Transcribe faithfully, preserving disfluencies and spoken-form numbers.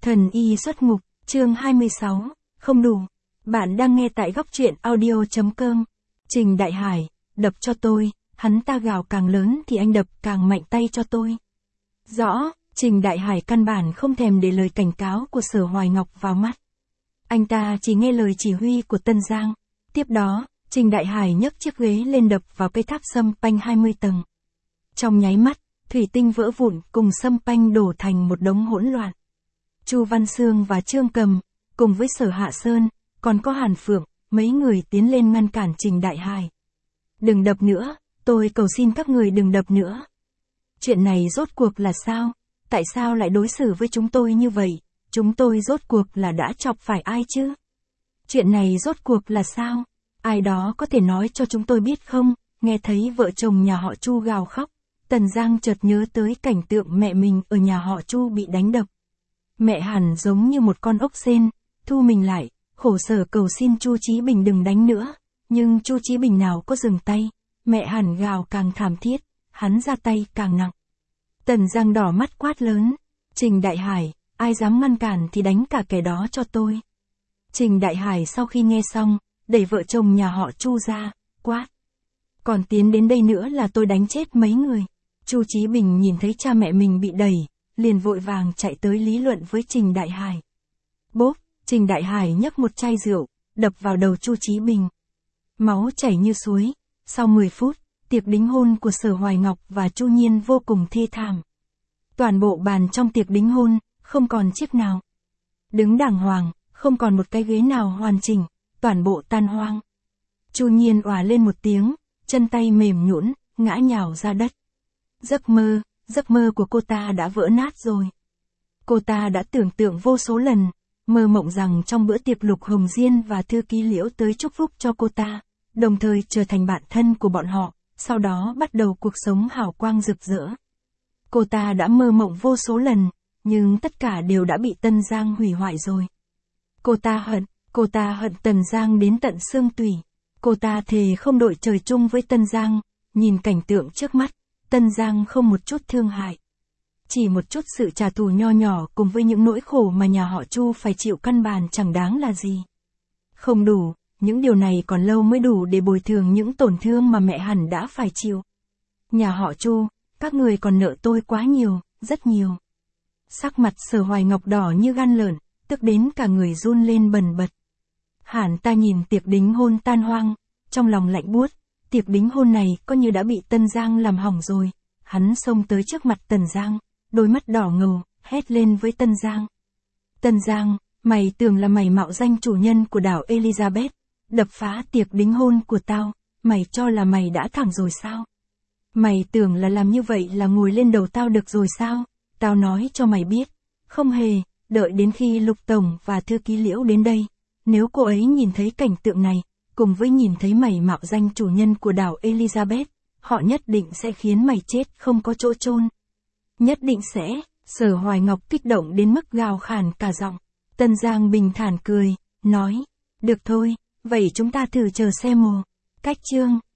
Thần y xuất ngục, chương hai mươi sáu, không đủ. Bạn đang nghe tại góc truyện audio chấm com. Trình Đại Hải, đập cho tôi, hắn ta gào càng lớn thì anh đập càng mạnh tay cho tôi. Rõ, Trình Đại Hải căn bản không thèm để lời cảnh cáo của Sở Hoài Ngọc vào mắt. Anh ta chỉ nghe lời chỉ huy của Tân Giang. Tiếp đó, Trình Đại Hải nhấc chiếc ghế lên đập vào cây tháp sâm panh hai mươi tầng. Trong nháy mắt, thủy tinh vỡ vụn cùng sâm panh đổ thành một đống hỗn loạn. Chu Văn Sương và Trương Cầm, cùng với Sở Hạ Sơn, còn có Hàn Phượng, mấy người tiến lên ngăn cản Trình Đại Hải. Đừng đập nữa, tôi cầu xin các người đừng đập nữa. Chuyện này rốt cuộc là sao? Tại sao lại đối xử với chúng tôi như vậy? Chúng tôi rốt cuộc là đã chọc phải ai chứ? Chuyện này rốt cuộc là sao? Ai đó có thể nói cho chúng tôi biết không? Nghe thấy vợ chồng nhà họ Chu gào khóc, Tần Giang chợt nhớ tới cảnh tượng mẹ mình ở nhà họ Chu bị đánh đập. Mẹ hẳn giống như một con ốc sên, thu mình lại, khổ sở cầu xin Chu Chí Bình đừng đánh nữa, nhưng Chu Chí Bình nào có dừng tay, mẹ hẳn gào càng thảm thiết, hắn ra tay càng nặng. Tần Giang đỏ mắt quát lớn, Trình Đại Hải, ai dám ngăn cản thì đánh cả kẻ đó cho tôi. Trình Đại Hải sau khi nghe xong, đẩy vợ chồng nhà họ Chu ra, quát. Còn tiến đến đây nữa là tôi đánh chết mấy người. Chu Chí Bình nhìn thấy cha mẹ mình bị đẩy, liền vội vàng chạy tới lý luận với Trình Đại Hải. Bốp, Trình Đại Hải nhấc một chai rượu, đập vào đầu Chu Chí Bình. Máu chảy như suối. Sau mười phút, tiệc đính hôn của Sở Hoài Ngọc và Chu Nhiên vô cùng thê thảm. Toàn bộ bàn trong tiệc đính hôn, không còn chiếc nào đứng đàng hoàng, không còn một cái ghế nào hoàn chỉnh, toàn bộ tan hoang. Chu Nhiên òa lên một tiếng, chân tay mềm nhũn, ngã nhào ra đất. Giấc mơ, giấc mơ của cô ta đã vỡ nát rồi. Cô ta đã tưởng tượng vô số lần, mơ mộng rằng trong bữa tiệc Lục Hồng Diên và thư ký Liễu tới chúc phúc cho cô ta, đồng thời trở thành bạn thân của bọn họ, sau đó bắt đầu cuộc sống hào quang rực rỡ. Cô ta đã mơ mộng vô số lần, nhưng tất cả đều đã bị Tân Giang hủy hoại rồi. Cô ta hận, cô ta hận Tần Giang đến tận xương tủy. Cô ta thề không đội trời chung với Tân Giang, nhìn cảnh tượng trước mắt, Tân Giang không một chút thương hại. Chỉ một chút sự trả thù nho nhỏ cùng với những nỗi khổ mà nhà họ Chu phải chịu căn bản chẳng đáng là gì. Không đủ, những điều này còn lâu mới đủ để bồi thường những tổn thương mà mẹ hẳn đã phải chịu. Nhà họ Chu, các người còn nợ tôi quá nhiều, rất nhiều. Sắc mặt Sở Hoài Ngọc đỏ như gan lợn, tức đến cả người run lên bần bật. Hẳn ta nhìn tiệc đính hôn tan hoang, trong lòng lạnh buốt, tiệc đính hôn này coi như đã bị Tân Giang làm hỏng rồi. Hắn xông tới trước mặt Tần Giang, đôi mắt đỏ ngầu, hét lên với Tân Giang. Tân Giang, mày tưởng là mày mạo danh chủ nhân của đảo Elizabeth, đập phá tiệc đính hôn của tao, mày cho là mày đã thẳng rồi sao? Mày tưởng là làm như vậy là ngồi lên đầu tao được rồi sao? Tao nói cho mày biết, không hề, đợi đến khi Lục Tổng và thư ký Liễu đến đây, nếu cô ấy nhìn thấy cảnh tượng này, cùng với nhìn thấy mày mạo danh chủ nhân của đảo Elizabeth, họ nhất định sẽ khiến mày chết không có chỗ chôn. Nhất định sẽ. Sở Hoài Ngọc kích động đến mức gào khàn cả giọng. Tân Giang bình thản cười, nói, được thôi, vậy chúng ta thử chờ xem mồ. Cách chương.